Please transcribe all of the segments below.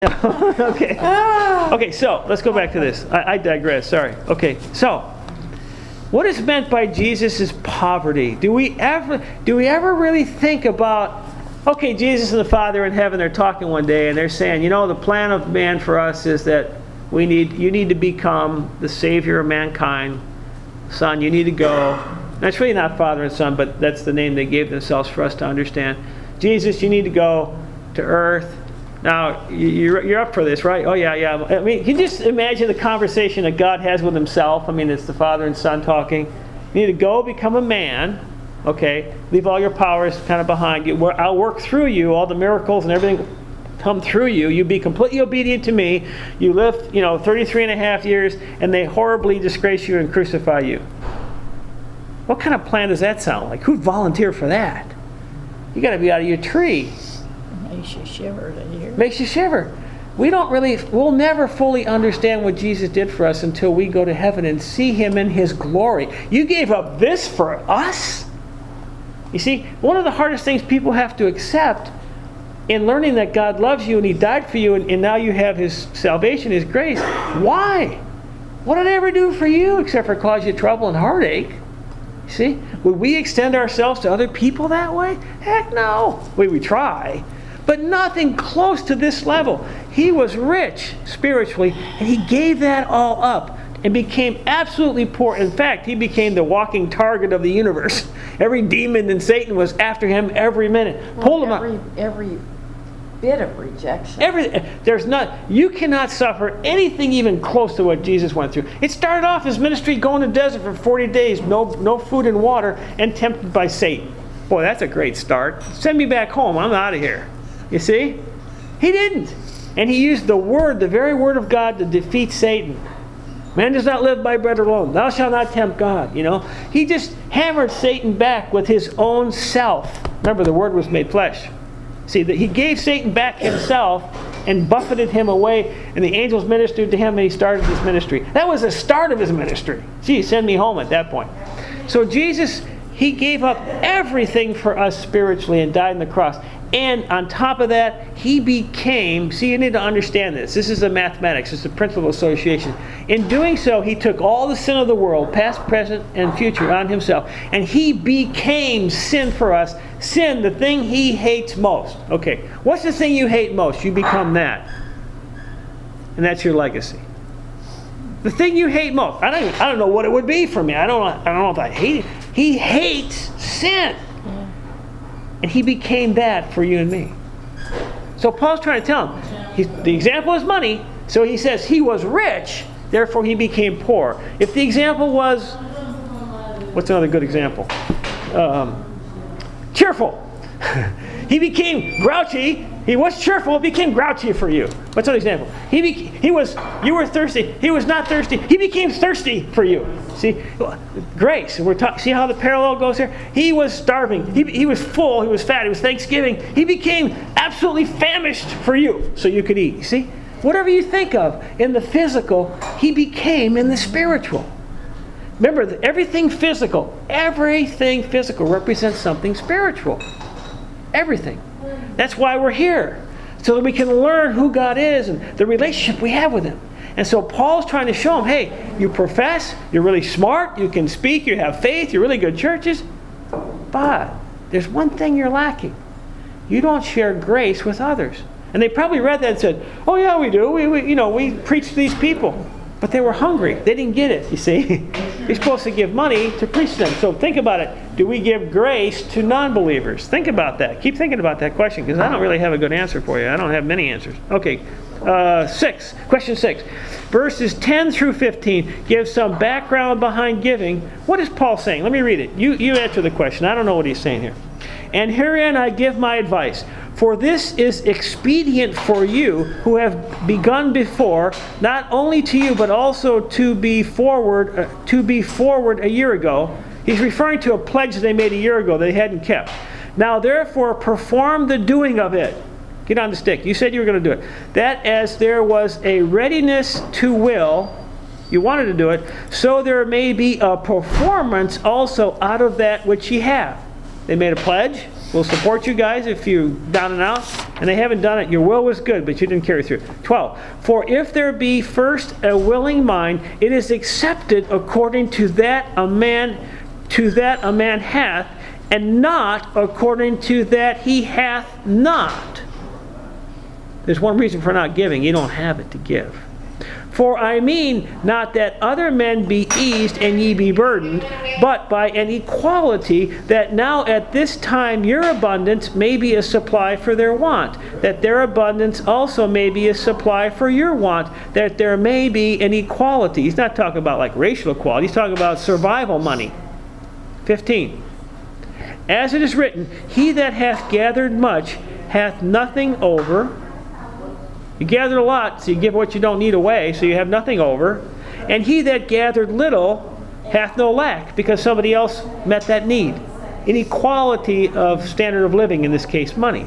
Okay. Okay, so let's go back to this. I digress, sorry. Okay, so what is meant by Jesus' poverty? Do we ever really think about, okay, Jesus and the Father in heaven, they're talking one day and they're saying, the plan of man for us is that you need to become the Savior of mankind. Son, you need to go. That's really not Father and Son, but that's the name they gave themselves for us to understand. Jesus, you need to go to earth. Now, you're up for this, right? Oh, yeah. I mean, can you just imagine the conversation that God has with himself? I mean, it's the Father and Son talking. You need to go become a man, okay? Leave all your powers kind of behind you. I'll work through you. All the miracles and everything come through you. You be completely obedient to me. You live, 33 and a half years, and they horribly disgrace you and crucify you. What kind of plan does that sound like? Who'd volunteer for that? You got to be out of your tree. Makes you shiver to hear. Makes you shiver. We'll never fully understand what Jesus did for us until we go to heaven and see him in his glory. You gave up this for us? You see, one of the hardest things people have to accept in learning that God loves you and he died for you and now you have his salvation, his grace. Why? What did I ever do for you except for cause you trouble and heartache? See? Would we extend ourselves to other people that way? Heck no. We try. But nothing close to this level. He was rich spiritually, and he gave that all up and became absolutely poor. In fact, he became the walking target of the universe. Every demon and Satan was after him every minute. Pulled him up. Every bit of rejection. You cannot suffer anything even close to what Jesus went through. It started off his ministry going to the desert for 40 days, no food and water, and tempted by Satan. Boy, that's a great start. Send me back home. I'm out of here. You see? He didn't. And he used the very word of God to defeat Satan. Man does not live by bread alone. Thou shalt not tempt God. He just hammered Satan back with his own self. Remember, the word was made flesh. See, that he gave Satan back himself and buffeted him away, and the angels ministered to him, and he started his ministry. That was the start of his ministry. Gee, send me home at that point. So Jesus, he gave up everything for us spiritually and died on the cross. And on top of that, he became, see, you need to understand this. This is the mathematics. It's the principle of association. In doing so, he took all the sin of the world, past, present, and future, on himself. And he became sin for us. Sin, the thing he hates most. Okay, what's the thing you hate most? You become that. And that's your legacy. The thing you hate most. I don't know what it would be for me. I don't know if I hate it. He hates sin. And he became that for you and me. So Paul's trying to tell him, the example is money, so he says he was rich, therefore he became poor. If the example was, what's another good example? Cheerful. He became grouchy. He was cheerful, became grouchy for you. What's another example? You were thirsty. He was not thirsty. He became thirsty for you. See, grace. See how the parallel goes here? He was starving. He was full. He was fat. It was Thanksgiving. He became absolutely famished for you so you could eat. You see? Whatever you think of in the physical, he became in the spiritual. Remember, everything physical represents something spiritual. Everything. That's why we're here. So that we can learn who God is and the relationship we have with him. And so Paul's trying to show him, hey, you profess, you're really smart, you can speak, you have faith, you're really good churches, but there's one thing you're lacking. You don't share grace with others. And they probably read that and said, oh yeah, we do. We preach to these people. But they were hungry. They didn't get it, you see. You're supposed to give money to preach to them. So think about it. Do we give grace to non-believers? Think about that. Keep thinking about that question, because I don't really have a good answer for you. I don't have many answers. Okay, question 6. Verses 10 through 15 give some background behind giving. What is Paul saying? Let me read it. You answer the question. I don't know what he's saying here. And herein I give my advice. For this is expedient for you who have begun before, not only to you, but also to be forward a year ago. He's referring to a pledge they made a year ago they hadn't kept. Now therefore perform the doing of it. Get on the stick. You said you were going to do it. That as there was a readiness to will, you wanted to do it, so there may be a performance also out of that which ye have. They made a pledge. We'll support you guys if you down and out. and they haven't done it. Your will was good, but you didn't carry through. 12. For if there be first a willing mind, it is accepted according to that a man hath, and not according to that he hath not. There's one reason for not giving. You don't have it to give. For I mean not that other men be eased and ye be burdened, but by an equality, that now at this time your abundance may be a supply for their want, that their abundance also may be a supply for your want, that there may be an equality. He's not talking about like racial equality. He's talking about survival money. 15. As it is written, he that hath gathered much hath nothing over. You gathered a lot, so you give what you don't need away, so you have nothing over. And he that gathered little hath no lack, because somebody else met that need. Inequality of standard of living, in this case, money.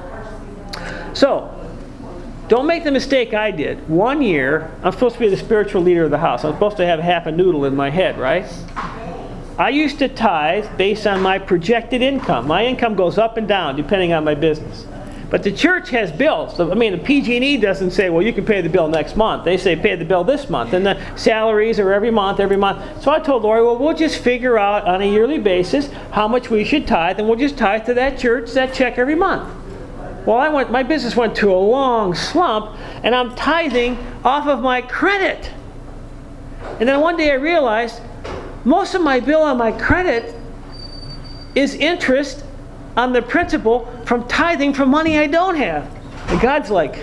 So, don't make the mistake I did. 1 year, I'm supposed to be the spiritual leader of the house. I'm supposed to have half a noodle in my head, right? I used to tithe based on my projected income. My income goes up and down depending on my business. But the church has bills. So, the PG&E doesn't say, well, you can pay the bill next month. They say, pay the bill this month. And the salaries are every month. So I told Lori, well, we'll just figure out on a yearly basis how much we should tithe, and we'll just tithe to that church, that check every month. Well, my business went to a long slump, and I'm tithing off of my credit. And then one day I realized most of my bill on my credit is interest on the principal from tithing from money I don't have. And God's like,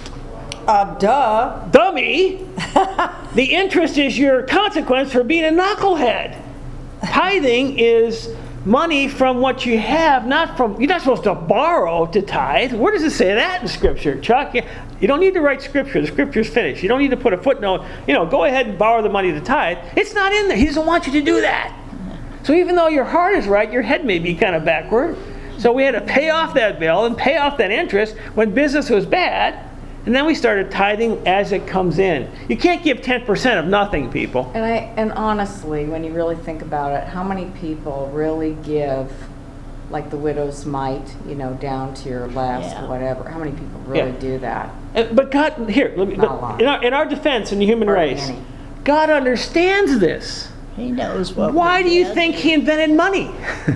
duh. Dummy! The interest is your consequence for being a knucklehead. Tithing is money from what you have, not from... You're not supposed to borrow to tithe. Where does it say that in Scripture? Chuck, you don't need to write Scripture. The Scripture's finished. You don't need to put a footnote. Go ahead and borrow the money to tithe. It's not in there. He doesn't want you to do that. So even though your heart is right, your head may be kind of backward. So we had to pay off that bill and pay off that interest when business was bad. And then we started tithing as it comes in. You can't give 10% of nothing, people. And honestly, when you really think about it, how many people really give, like the widow's mite, down to your last whatever? How many people really do that? But God, here, in our defense in the human race, God understands this. He knows what. Why do you think He invented money?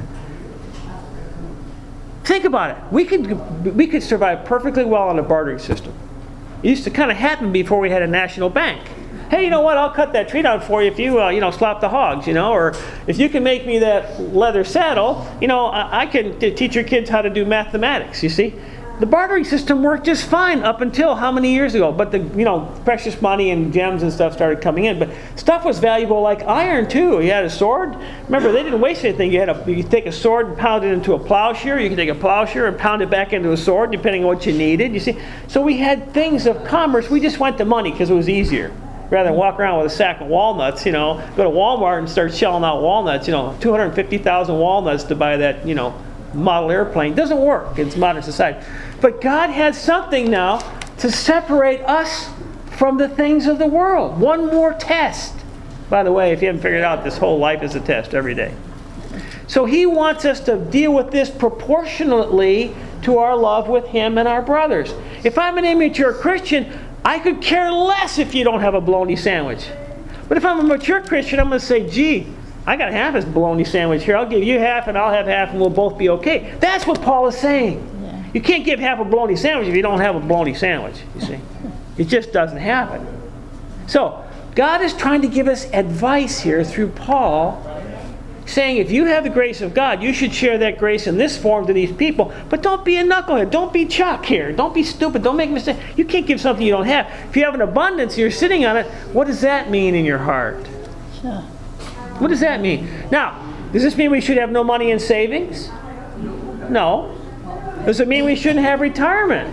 Think about it. We could survive perfectly well on a bartering system. It used to kind of happen before we had a national bank. Hey, you know what? I'll cut that tree down for you if you, slop the hogs, or if you can make me that leather saddle, I can teach your kids how to do mathematics, you see? The bartering system worked just fine up until how many years ago? But the precious money and gems and stuff started coming in. But stuff was valuable like iron too. You had a sword. Remember, they didn't waste anything. You take a sword and pound it into a plowshare. You can take a plowshare and pound it back into a sword, depending on what you needed. You see, so we had things of commerce. We just went to money because it was easier, rather than walk around with a sack of walnuts. Go to Walmart and start shelling out walnuts. 250,000 walnuts to buy that model airplane. It doesn't work in modern society. But God has something now to separate us from the things of the world. One more test. By the way, if you haven't figured it out, this whole life is a test every day. So He wants us to deal with this proportionately to our love with Him and our brothers. If I'm an immature Christian, I could care less if you don't have a bologna sandwich. But if I'm a mature Christian, I'm going to say, gee, I got half this bologna sandwich here. I'll give you half and I'll have half and we'll both be okay. That's what Paul is saying. Yeah. You can't give half a bologna sandwich if you don't have a bologna sandwich, you see. It just doesn't happen. So, God is trying to give us advice here through Paul, saying if you have the grace of God, you should share that grace in this form to these people. But don't be a knucklehead. Don't be Chuck here. Don't be stupid. Don't make mistakes. You can't give something you don't have. If you have an abundance, you're sitting on it. What does that mean in your heart? Sure. What does that mean? Now, does this mean we should have no money in savings? No. Does it mean we shouldn't have retirement?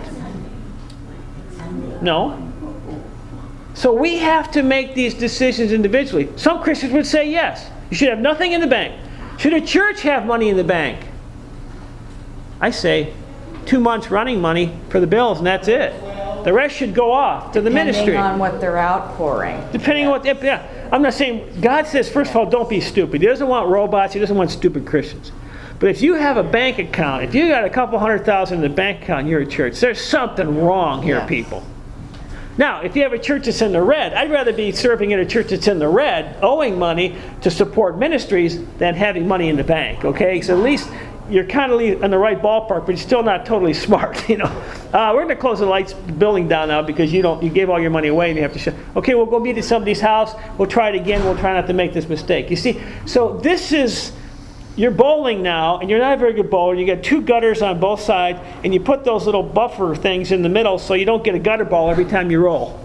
No. So we have to make these decisions individually. Some Christians would say yes. You should have nothing in the bank. Should a church have money in the bank? I say 2 months running money for the bills and that's it. The rest should go off to the ministry. Depending on what they're outpouring. Depending on what, I'm not saying, God says, first of all, don't be stupid. He doesn't want robots. He doesn't want stupid Christians. But if you have a bank account, if you got a couple $100,000 in the bank account in your church, there's something wrong here, people. Now, if you have a church that's in the red, I'd rather be serving in a church that's in the red, owing money to support ministries, than having money in the bank, okay? So at least you're kind of in the right ballpark, but you're still not totally smart, you know. We're going to close the lights building down now because you gave all your money away and you have to okay, we'll go meet at somebody's house. We'll try it again. We'll try not to make this mistake. You see, so this is, you're bowling now, and you're not a very good bowler. You got 2 gutters on both sides, and you put those little buffer things in the middle so you don't get a gutter ball every time you roll.